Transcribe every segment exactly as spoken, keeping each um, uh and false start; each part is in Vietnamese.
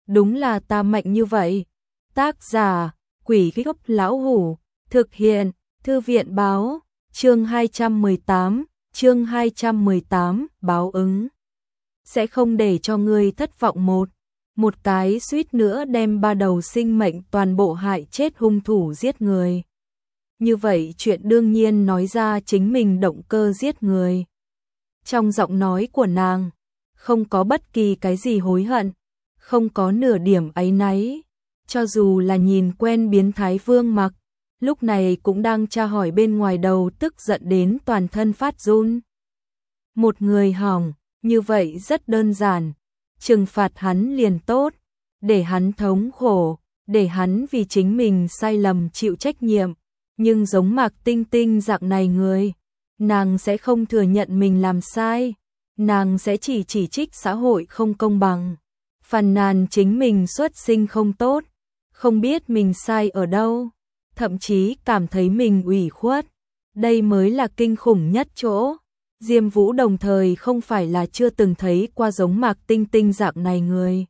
đúng là ta mạnh như vậy. Tác giả, Quỷ Gốc Lão Hủ, thực hiện, Thư viện báo, chương hai trăm mười tám, chương hai trăm mười tám, báo ứng. Sẽ không để cho ngươi thất vọng một. Một cái suýt nữa đem ba đầu sinh mệnh toàn bộ hại chết hung thủ giết người. Như vậy chuyện đương nhiên nói ra chính mình động cơ giết người. Trong giọng nói của nàng, không có bất kỳ cái gì hối hận, không có nửa điểm áy náy. Cho dù là nhìn quen biến thái Vương Mặc, lúc này cũng đang tra hỏi bên ngoài đầu tức giận đến toàn thân phát run. Một người hỏng, như vậy rất đơn giản, trừng phạt hắn liền tốt, để hắn thống khổ, để hắn vì chính mình sai lầm chịu trách nhiệm. Nhưng giống Mạc Tinh Tinh dạng này người, nàng sẽ không thừa nhận mình làm sai, nàng sẽ chỉ chỉ trích xã hội không công bằng, phàn nàn chính mình xuất sinh không tốt, không biết mình sai ở đâu, thậm chí cảm thấy mình ủy khuất. Đây mới là kinh khủng nhất chỗ. Diêm Vũ đồng thời không phải là chưa từng thấy qua giống Mạc Tinh Tinh dạng này người.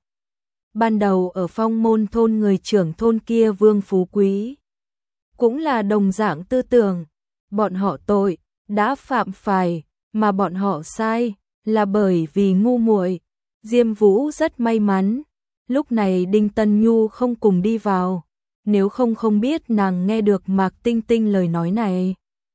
Ban đầu ở Phong Môn thôn người trưởng thôn kia Vương Phú Quý cũng là đồng dạng tư tưởng, bọn họ tội đã phạm phải, mà bọn họ sai là bởi vì ngu muội. Diêm Vũ rất may mắn, lúc này Đinh Tân Nhu không cùng đi vào, nếu không không biết nàng nghe được Mạc Tinh Tinh lời nói này,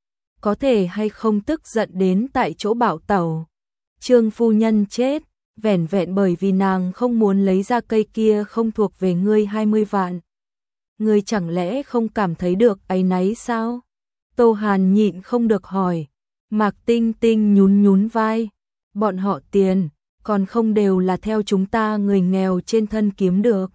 có thể hay không tức giận đến tại chỗ bạo tẩu. Trương phu nhân chết, vẻn vẹn bởi vì nàng không muốn lấy ra cây kia không thuộc về ngươi hai mươi vạn. Ngươi chẳng lẽ không cảm thấy được áy náy sao? Tô Hàn nhịn không được hỏi. Mạc Tinh Tinh nhún nhún vai. Bọn họ tiền, còn không đều là theo chúng ta người nghèo trên thân kiếm được.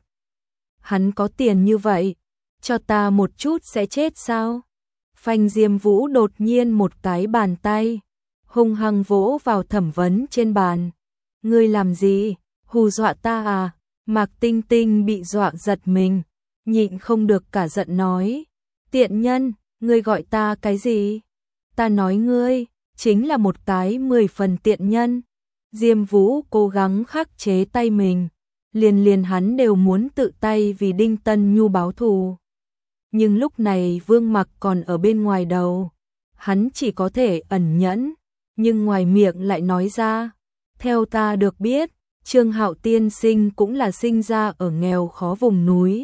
Hắn có tiền như vậy, cho ta một chút sẽ chết sao? Phanh Diêm Vũ đột nhiên một cái bàn tay, hung hăng vỗ vào Thẩm Vấn trên bàn. Ngươi làm gì? Hù dọa ta à? Mạc Tinh Tinh bị dọa giật mình, nhịn không được cả giận nói. Tiện nhân, ngươi gọi ta cái gì? Ta nói ngươi, chính là một cái mười phần tiện nhân. Diêm Vũ cố gắng khắc chế tay mình, liền liền hắn đều muốn tự tay vì Đinh Tân Nhu báo thù. Nhưng lúc này Vương Mặc còn ở bên ngoài đầu, hắn chỉ có thể ẩn nhẫn, nhưng ngoài miệng lại nói ra. Theo ta được biết, Trương Hạo tiên sinh cũng là sinh ra ở nghèo khó vùng núi.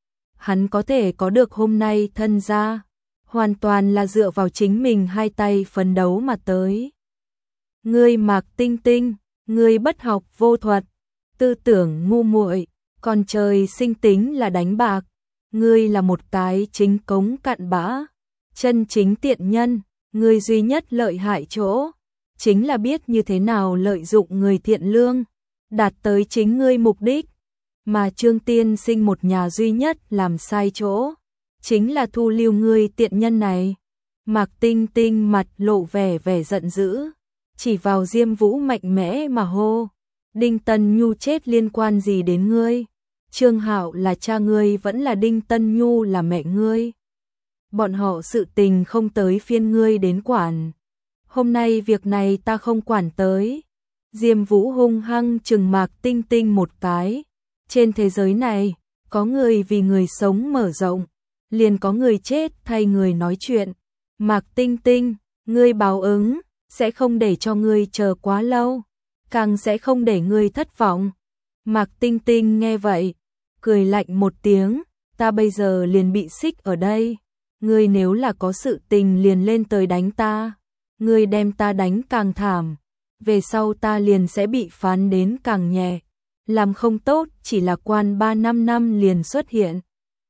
Hắn có thể có được hôm nay thân gia, hoàn toàn là dựa vào chính mình hai tay phấn đấu mà tới. Ngươi Mạc Tinh Tinh, ngươi bất học vô thuật, tư tưởng ngu muội, còn trời sinh tính là đánh bạc. Ngươi là một cái chính cống cặn bã, chân chính tiện nhân. Ngươi duy nhất lợi hại chỗ chính là biết như thế nào lợi dụng người thiện lương, đạt tới chính ngươi mục đích. Mà Trương tiên sinh một nhà duy nhất làm sai chỗ, chính là thu lưu ngươi tiện nhân này. Mạc Tinh Tinh mặt lộ vẻ vẻ giận dữ, chỉ vào Diêm Vũ mạnh mẽ mà hô. Đinh Tân Nhu chết liên quan gì đến ngươi? Trương Hạo là cha ngươi vẫn là Đinh Tân Nhu là mẹ ngươi? Bọn họ sự tình không tới phiên ngươi đến quản. Hôm nay việc này ta không quản tới. Diêm Vũ hung hăng trừng Mạc Tinh Tinh một cái. Trên thế giới này, có người vì người sống mở rộng, liền có người chết thay người nói chuyện. Mạc Tinh Tinh, ngươi báo ứng, sẽ không để cho ngươi chờ quá lâu, càng sẽ không để ngươi thất vọng. Mạc Tinh Tinh nghe vậy, cười lạnh một tiếng, ta bây giờ liền bị xích ở đây. Ngươi nếu là có sự tình liền lên tới đánh ta, ngươi đem ta đánh càng thảm, về sau ta liền sẽ bị phán đến càng nhẹ. Làm không tốt chỉ là quan ba năm năm liền xuất hiện.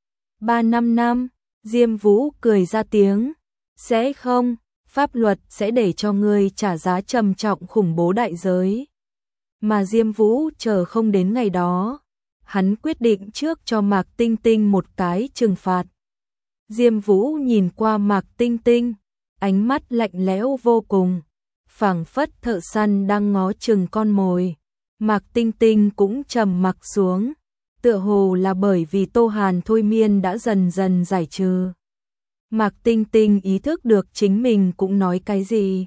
Ba năm năm, Diêm Vũ cười ra tiếng, sẽ không, pháp luật sẽ để cho ngươi trả giá trầm trọng khủng bố đại giới. Mà Diêm Vũ chờ không đến ngày đó, hắn quyết định trước cho Mạc Tinh Tinh một cái trừng phạt. Diêm Vũ nhìn qua Mạc Tinh Tinh, ánh mắt lạnh lẽo vô cùng, phảng phất thợ săn đang ngó chừng con mồi. Mạc Tinh Tinh cũng trầm mặc xuống, tựa hồ là bởi vì Tô Hàn thôi miên đã dần dần giải trừ. Mạc Tinh Tinh ý thức được chính mình cũng nói cái gì.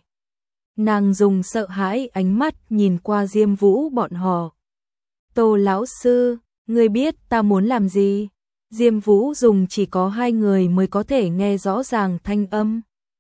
Nàng dùng sợ hãi ánh mắt nhìn qua Diêm Vũ bọn họ. Tô lão sư, Ngươi biết ta muốn làm gì? Diêm Vũ dùng chỉ có hai người mới có thể nghe rõ ràng thanh âm.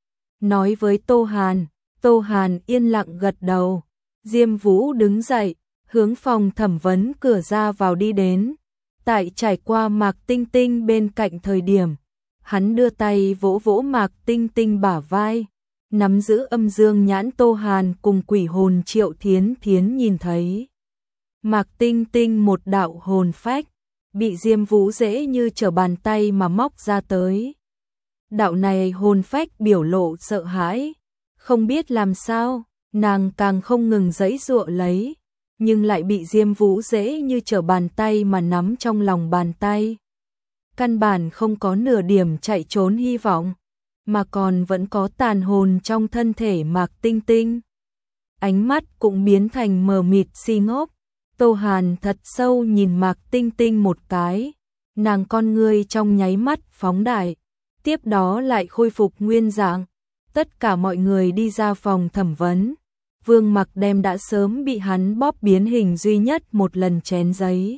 Nói với Tô Hàn, Tô Hàn yên lặng gật đầu. Diêm Vũ đứng dậy, hướng phòng thẩm vấn cửa ra vào đi đến. Tại trải qua Mạc Tinh Tinh bên cạnh thời điểm, hắn đưa tay vỗ vỗ Mạc Tinh Tinh bả vai, nắm giữ âm dương nhãn Tô Hàn cùng quỷ hồn Triệu Thiến Thiến nhìn thấy. Mạc Tinh Tinh một đạo hồn phách, bị Diêm Vũ dễ như trở bàn tay mà móc ra tới. Đạo này hồn phách biểu lộ sợ hãi, không biết làm sao, nàng càng không ngừng giãy giụa lấy, nhưng lại bị Diêm Vũ dễ như trở bàn tay mà nắm trong lòng bàn tay. Căn bản không có nửa điểm chạy trốn hy vọng, mà còn vẫn có tàn hồn trong thân thể Mạc Tinh Tinh. Ánh mắt cũng biến thành mờ mịt si ngốc. Tô Hàn thật sâu nhìn Mạc Tinh Tinh một cái, nàng con ngươi trong nháy mắt phóng đại, tiếp đó lại khôi phục nguyên dạng. Tất cả mọi người đi ra phòng thẩm vấn. Vương Mặc đem đã sớm bị hắn bóp biến hình duy nhất một lần chén giấy,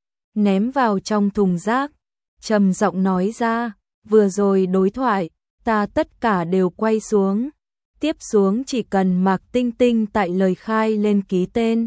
ném vào trong thùng rác, trầm giọng nói ra, vừa rồi đối thoại, ta tất cả đều quay xuống. Tiếp xuống chỉ cần Mạc Tinh Tinh tại lời khai lên ký tên.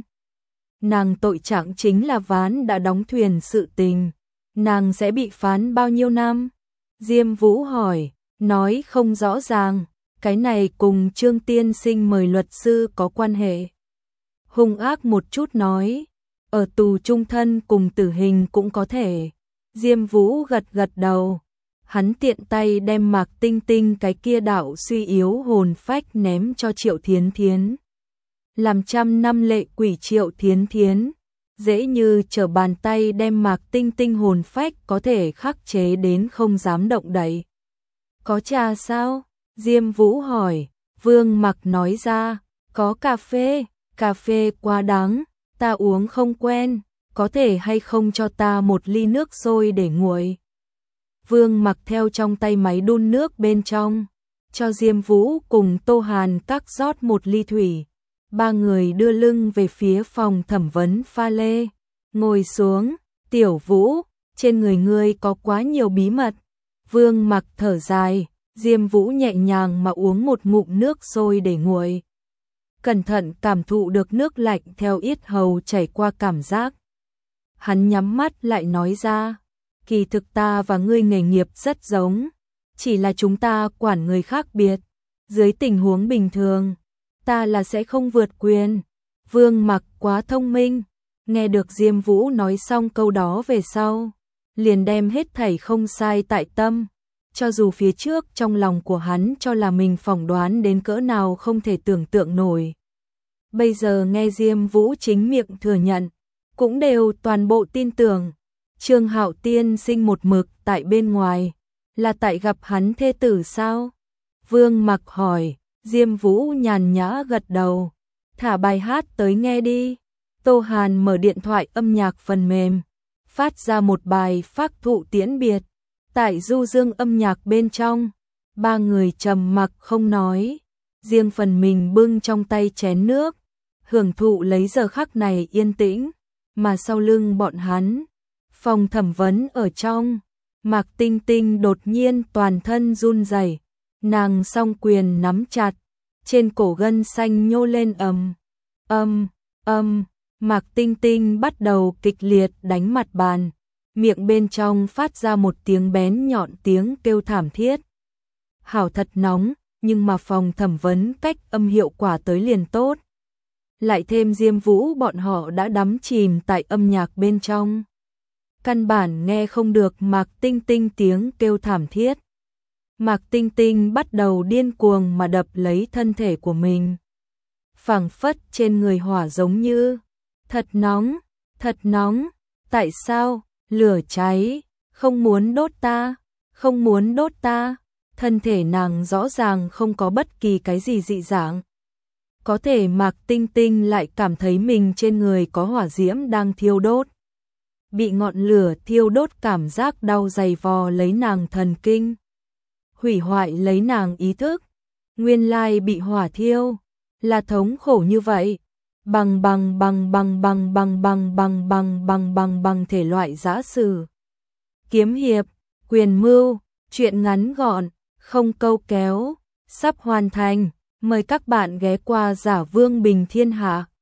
Nàng tội trạng chính là ván đã đóng thuyền sự tình. Nàng sẽ bị phán bao nhiêu năm? Diêm Vũ hỏi, nói không rõ ràng. Cái này cùng Trương Tiên Sinh mời luật sư có quan hệ. Hung ác một chút nói, ở tù trung thân cùng tử hình cũng có thể. Diêm Vũ gật gật đầu. Hắn tiện tay đem Mạc Tinh Tinh cái kia đạo suy yếu hồn phách ném cho Triệu Thiến Thiến. Làm trăm năm lệ quỷ Triệu Thiến Thiến, dễ như trở bàn tay đem Mạc Tinh Tinh hồn phách có thể khắc chế đến không dám động đậy. Có trà sao? Diêm Vũ hỏi. Vương Mặc nói ra, có cà phê, cà phê quá đắng, ta uống không quen, có thể hay không cho ta một ly nước sôi để nguội. Vương Mặc theo trong tay máy đun nước bên trong, cho Diêm Vũ cùng Tô Hàn các rót một ly thủy. Ba người đưa lưng về phía phòng thẩm vấn pha lê, ngồi xuống. Tiểu Vũ, trên người ngươi có quá nhiều bí mật. Vương Mặc thở dài. Diêm Vũ nhẹ nhàng mà uống một ngụm nước sôi để nguội. Cẩn thận cảm thụ được nước lạnh theo yết hầu chảy qua cảm giác. Hắn nhắm mắt lại nói ra, kỳ thực ta và ngươi nghề nghiệp rất giống, chỉ là chúng ta quản người khác biệt. Dưới tình huống bình thường, ta là sẽ không vượt quyền. Vương Mặc quá thông minh, nghe được Diêm Vũ nói xong câu đó về sau, liền đem hết thảy không sai tại tâm. Cho dù phía trước trong lòng của hắn cho là mình phỏng đoán đến cỡ nào không thể tưởng tượng nổi. Bây giờ nghe Diêm Vũ chính miệng thừa nhận, cũng đều toàn bộ tin tưởng. Trương Hạo tiên sinh một mực tại bên ngoài, là tại gặp hắn thê tử sao? Vương Mặc hỏi. Diêm Vũ nhàn nhã gật đầu. Thả bài hát tới nghe đi. Tô Hàn mở điện thoại âm nhạc phần mềm, phát ra một bài phác thụ tiễn biệt. Tại du dương âm nhạc bên trong, ba người trầm mặc không nói, riêng phần mình bưng trong tay chén nước, hưởng thụ lấy giờ khắc này yên tĩnh. Mà sau lưng bọn hắn, phòng thẩm vấn ở trong, Mạc Tinh Tinh đột nhiên toàn thân run rẩy, nàng song quyền nắm chặt, trên cổ gân xanh nhô lên ầm, âm, âm, Mạc Tinh Tinh bắt đầu kịch liệt đánh mặt bàn. Miệng bên trong phát ra một tiếng bén nhọn tiếng kêu thảm thiết. Hảo thật nóng, nhưng mà phòng thẩm vấn cách âm hiệu quả tới liền tốt. Lại thêm Diêm Vũ bọn họ đã đắm chìm tại âm nhạc bên trong. Căn bản nghe không được Mạc Tinh Tinh tiếng kêu thảm thiết. Mạc Tinh Tinh bắt đầu điên cuồng mà đập lấy thân thể của mình. Phảng phất trên người hỏa giống như, thật nóng, thật nóng, tại sao? Lửa cháy, không muốn đốt ta, không muốn đốt ta. Thân thể nàng rõ ràng không có bất kỳ cái gì dị dạng. Có thể Mạc Tinh Tinh lại cảm thấy mình trên người có hỏa diễm đang thiêu đốt. Bị ngọn lửa thiêu đốt cảm giác đau dày vò lấy nàng thần kinh. Hủy hoại lấy nàng ý thức. Nguyên lai bị hỏa thiêu, là thống khổ như vậy. bằng bằng bằng bằng bằng bằng bằng bằng bằng bằng bằng bằng thể loại giã sử, kiếm hiệp, quyền mưu, truyện ngắn gọn, không câu kéo, sắp hoàn thành. Mời các bạn ghé qua Giả Vương Bình Thiên Hạ.